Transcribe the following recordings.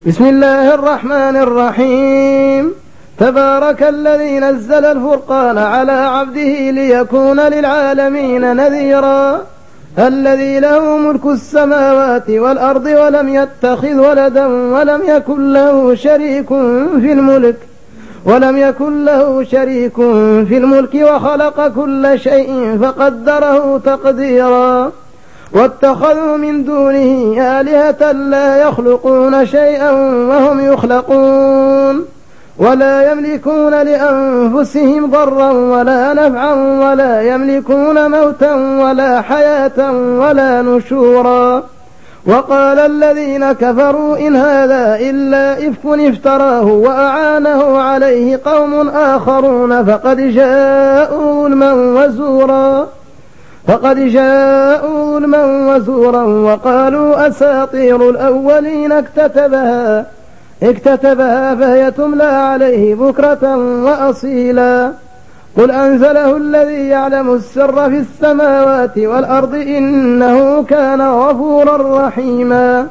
بسم الله الرحمن الرحيم. تبارك الذي نزل الفرقان على عبده ليكون للعالمين نذيرا. الذي له ملك السماوات والأرض ولم يتخذ ولدا ولم يكن له شريك في الملك وخلق كل شيء فقدره تقديرا. واتخذوا من دونه آلهة لا يخلقون شيئا وهم يخلقون ولا يملكون لأنفسهم ضرا ولا نفعا ولا يملكون موتا ولا حياة ولا نشورا. وقال الذين كفروا إن هذا إلا إفك افتراه وأعانه عليه قوم آخرون فقد جاءوا ظلما وزورا وقالوا أساطير الأولين اكتتبها فهي تملى عليه بكرة وأصيلا. قل أنزله الذي يعلم السر في السماوات والأرض إنه كان غفورا رحيما.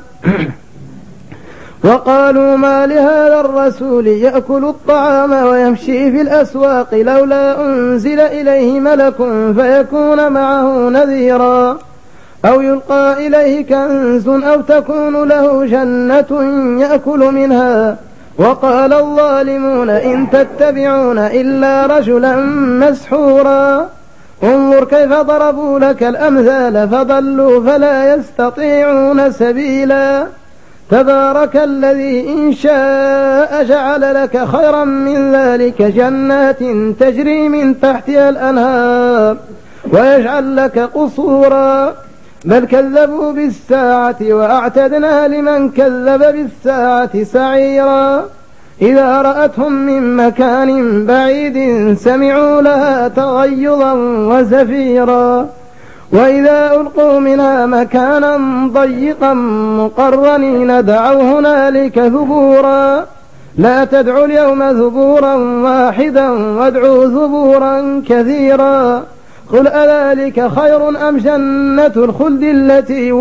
وقالوا ما لهذا الرسول يأكل الطعام ويمشي في الأسواق لولا أنزل إليه ملك فيكون معه نذيرا أو يلقى إليه كنز أو تكون له جنة يأكل منها. وقال الظالمون إن تتبعون إلا رجلا مسحورا. انظر كيف ضربوا لك الأمثال فضلوا فلا يستطيعون سبيلا. تبارك الذي إن شاء جعل لك خيرا من ذلك جنات تجري من تحتها الأنهار ويجعل لك قصورا. بل كذبوا بالساعة وأعتدنا لمن كذب بالساعة سعيرا. إذا رأتهم من مكان بعيد سمعوا لها تغيظا وزفيرا. وإذا ألقوا منها مكانا ضيقا مقرنين دعوا هنالك ثبورا. لا تدعوا اليوم ثبورا واحدا وادعوا ثبورا كثيرا. قل أذلك خير أم جنة الخلد التي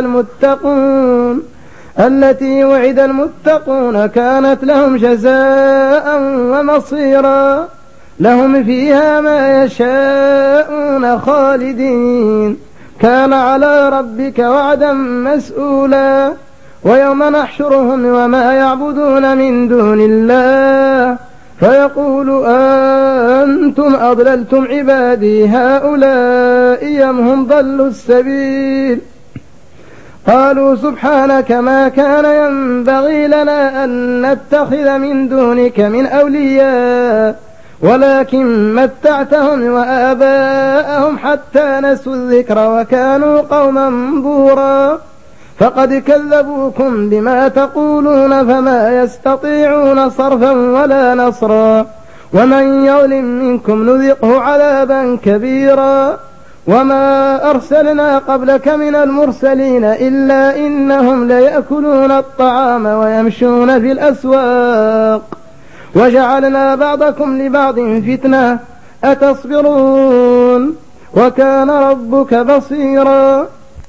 وعد المتقون كانت لهم جزاء ومصيرا. لهم فيها ما يشاءون خالدين كان على ربك وعدا مسؤولا. ويوم نحشرهم وما يعبدون من دون الله فيقول أنتم أضللتم عبادي هؤلاء أم هم ضلوا السبيل. قالوا سبحانك ما كان ينبغي لنا أن نتخذ من دونك من أولياء ولكن متعتهم وآباءهم حتى نسوا الذكر وكانوا قوما بورا. فقد كذبوكم بما تقولون فما يستطيعون صرفا ولا نصرا. ومن يظلم منكم نذقه عذابا كبيرا. وما أرسلنا قبلك من المرسلين إلا إنهم ليأكلون الطعام ويمشون في الأسواق وجعلنا بعضكم لبعض فتنة أتصبرون وكان ربك بصيرا.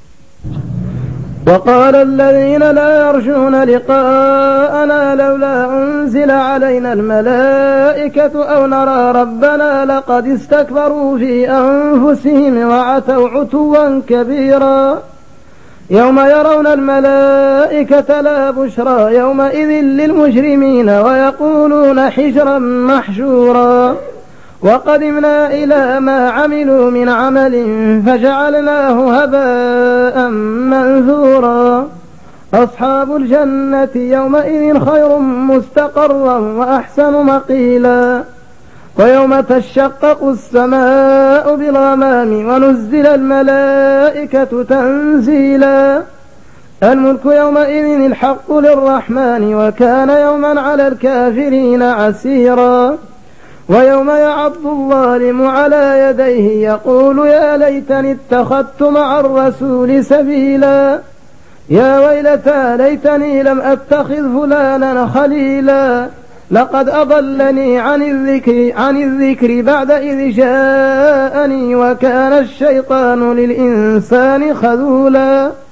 وقال الذين لا يرجون لقاءنا لولا أنزل علينا الملائكة أو نرى ربنا لقد استكبروا في أنفسهم وعتوا عتوا كبيرا. يوم يرون الملائكة لا بشرى يومئذ للمجرمين ويقولون حجرا محجورا. وقدمنا إلى ما عملوا من عمل فجعلناه هباء منثورا. أصحاب الجنة يومئذ خير مستقرا وأحسن مقيلا. ويوم تشقق السماء بالغمام ونزل الملائكة تنزيلا. الملك يومئذ الحق للرحمن وكان يوما على الكافرين عسيرا. ويوم يعض الظالم على يديه يقول يا ليتني اتخذت مع الرسول سبيلا. يا ويلتى ليتني لم أتخذ فلانا خليلا. لقد أضلني عن الذكر بعد إذ جاءني وكان الشيطان للإنسان خذولا.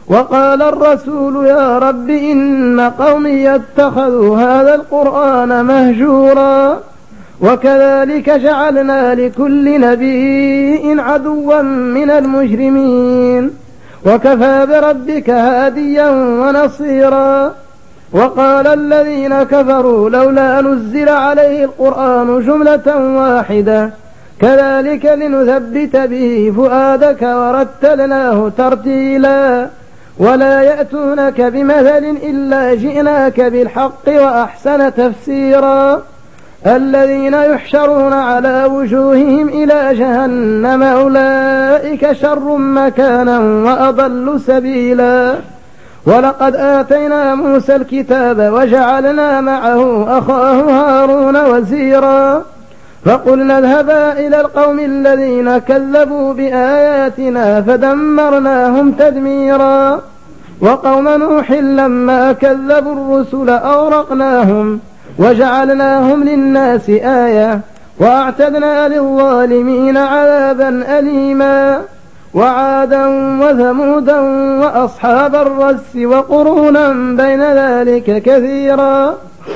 وقال الرسول يا رب إن قومي اتخذوا هذا القرآن مهجورا. وكذلك جعلنا لكل نبي عدوا من المجرمين وكفى بربك هاديا ونصيرا. وقال الذين كفروا لولا نزل عليه القرآن جملة واحدة كذلك لنثبت به فؤادك ورتلناه ترتيلا. ولا يأتونك بمثل إلا جئناك بالحق وأحسن تفسيرا. الذين يحشرون على وجوههم إلى جهنم أولئك شر مكانا وأضل سبيلا. ولقد آتينا موسى الكتاب وجعلنا معه أخاه هارون وزيرا. فقلنا اذهبا إلى القوم الذين كذبوا بآياتنا فدمرناهم تدميرا. وقوم نوح لما كذبوا الرسل أغرقناهم وجعلناهم للناس آية وأعتدنا للظالمين عذابا أليما. وعادا وثمودا وأصحاب الرس وقرونا بين ذلك كثيرا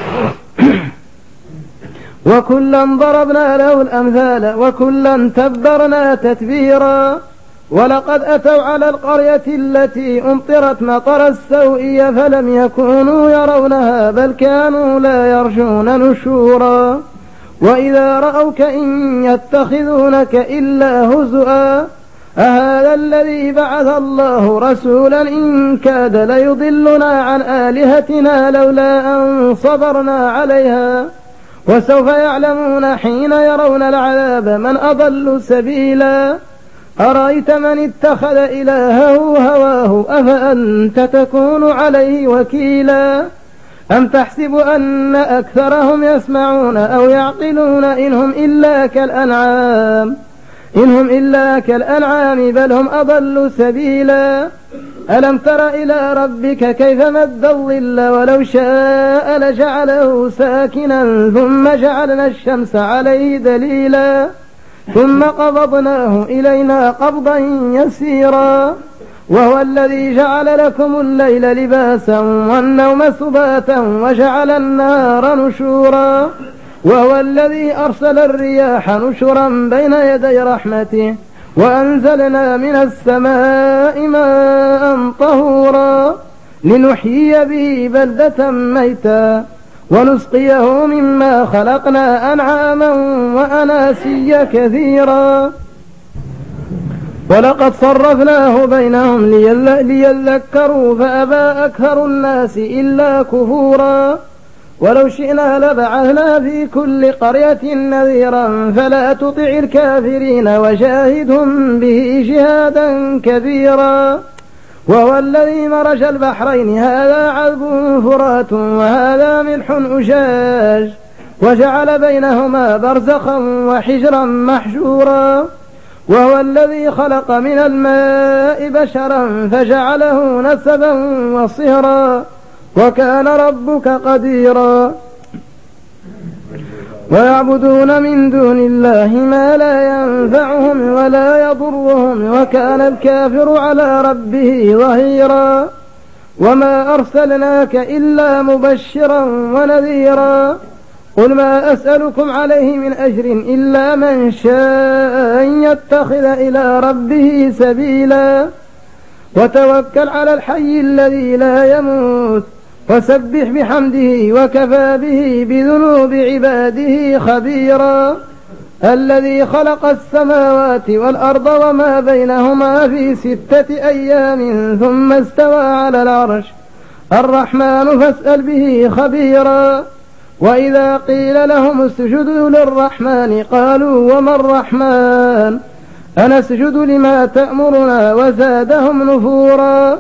وكلا ضربنا له الأمثال وكلا تبرنا تتبيرا. ولقد أتوا على القرية التي أمطرت مطر السوء فلم يكونوا يرونها بل كانوا لا يرجون نشورا. وإذا رأوك إن يتخذونك إلا هزؤا أهذا الذي بعث الله رسولا إن كاد ليضلنا عن آلهتنا لولا أن صبرنا عليها. وسوف يعلمون حين يرون العذاب من أضل سبيلا. أرأيت من اتخذ إلهه هواه أفأنت تكون عليه وكيلا. أم تحسب أن أكثرهم يسمعون أو يعقلون إنهم إلا كالأنعام بل هم أضل سبيلا. ألم تر إلى ربك كيف مد الظل ولو شاء لجعله ساكنا ثم جعلنا الشمس عليه دليلا ثم قبضناه إلينا قبضا يسيرا. وهو الذي جعل لكم الليل لباسا والنوم سباتا وجعل النهار نشورا. وهو الذي أرسل الرياح نشرا بين يدي رحمته وأنزلنا من السماء ماء طهورا لنحيي به بلدة ميتا ونسقيه مما خلقنا أنعاما وأناسيا كثيرا. ولقد صرفناه بينهم ليذكروا فأبى أكثر الناس إلا كفورا. ولو شئنا لبعثنا في كل قرية نذيرا فلا تطع الكافرين وجاهدهم به جهادا كبيرا. وهو الذي مرج البحرين هذا عذب فرات وهذا ملح أجاج وجعل بينهما برزخا وحجرا محجورا. وهو الذي خلق من الماء بشرا فجعله نسبا وصهرا وكان ربك قديرا. ويعبدون من دون الله ما لا ينفعهم ولا يضرهم وكان الكافر على ربه ظهيرا. وما أرسلناك إلا مبشرا ونذيرا. قل ما أسألكم عليه من أجر إلا من شاء أن يتخذ إلى ربه سبيلا. وتوكل على الحي الذي لا يموت وسبح بحمده وكفى به بذنوب عباده خبيرا. الذي خلق السماوات والأرض وما بينهما في 6 أيام ثم استوى على العرش الرحمن فاسأل به خبيرا. وإذا قيل لهم اسجدوا للرحمن قالوا وما الرحمن أنسجد لما تأمرنا وزادهم نفورا.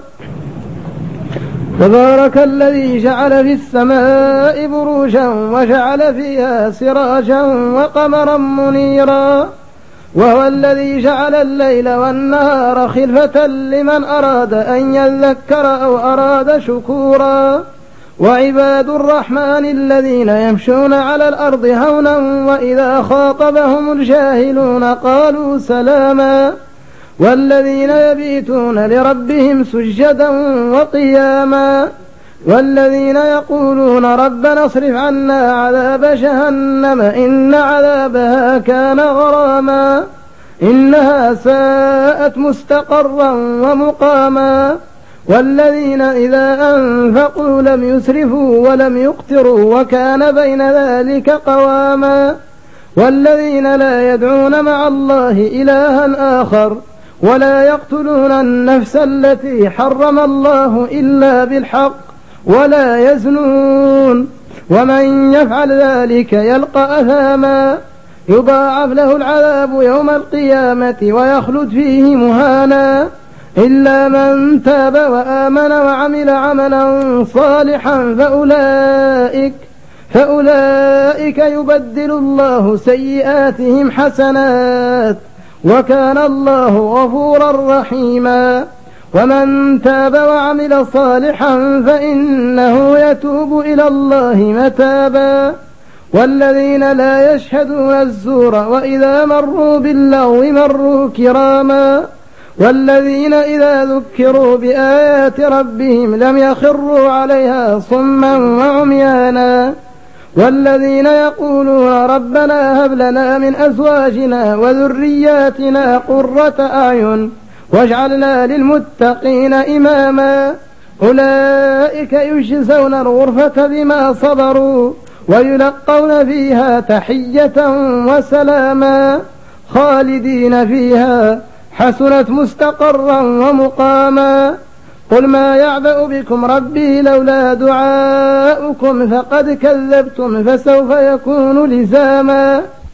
تبارك الذي جعل في السماء بروجا وجعل فيها سراجا وقمرا منيرا. وهو الذي جعل الليل والنهار خلفة لمن أراد أن يذكر أو أراد شكورا. وعباد الرحمن الذين يمشون على الأرض هونا وإذا خاطبهم الجاهلون قالوا سلاما. والذين يبيتون لربهم سجدا وقياما والذين يقولون ربنا اصرف عنا عذاب جهنم إن عذابها كان غراما إنها ساءت مستقرا ومقاما والذين إذا أنفقوا لم يسرفوا ولم يقتروا وكان بين ذلك قواما والذين لا يدعون مع الله إلها آخر ولا يقتلون النفس التي حرم الله إلا بالحق ولا يزنون ومن يفعل ذلك يلقى أثاما يضاعف له العذاب يوم القيامة ويخلد فيه مهانا إلا من تاب وآمن وعمل عملا صالحا فأولئك يبدل الله سيئاتهم حسنات وكان الله غفورا رحيما ومن تاب وعمل صالحا فإنه يتوب إلى الله متابا والذين لا يشهدون الزور وإذا مروا باللغو مروا كراما والذين إذا ذكروا بآيات ربهم لم يخروا عليها صما وعميانا والذين يقولون ربنا هب لنا من أزواجنا وذرياتنا قرة أعين واجعلنا للمتقين إماما أولئك يجزون الغرفة بما صبروا ويلقون فيها تحية وسلاما خالدين فيها حسنت مستقرا ومقاما قل ما يعبأ بكم ربي لولا دعاؤكم فقد كذبتم فسوف يكون لزاما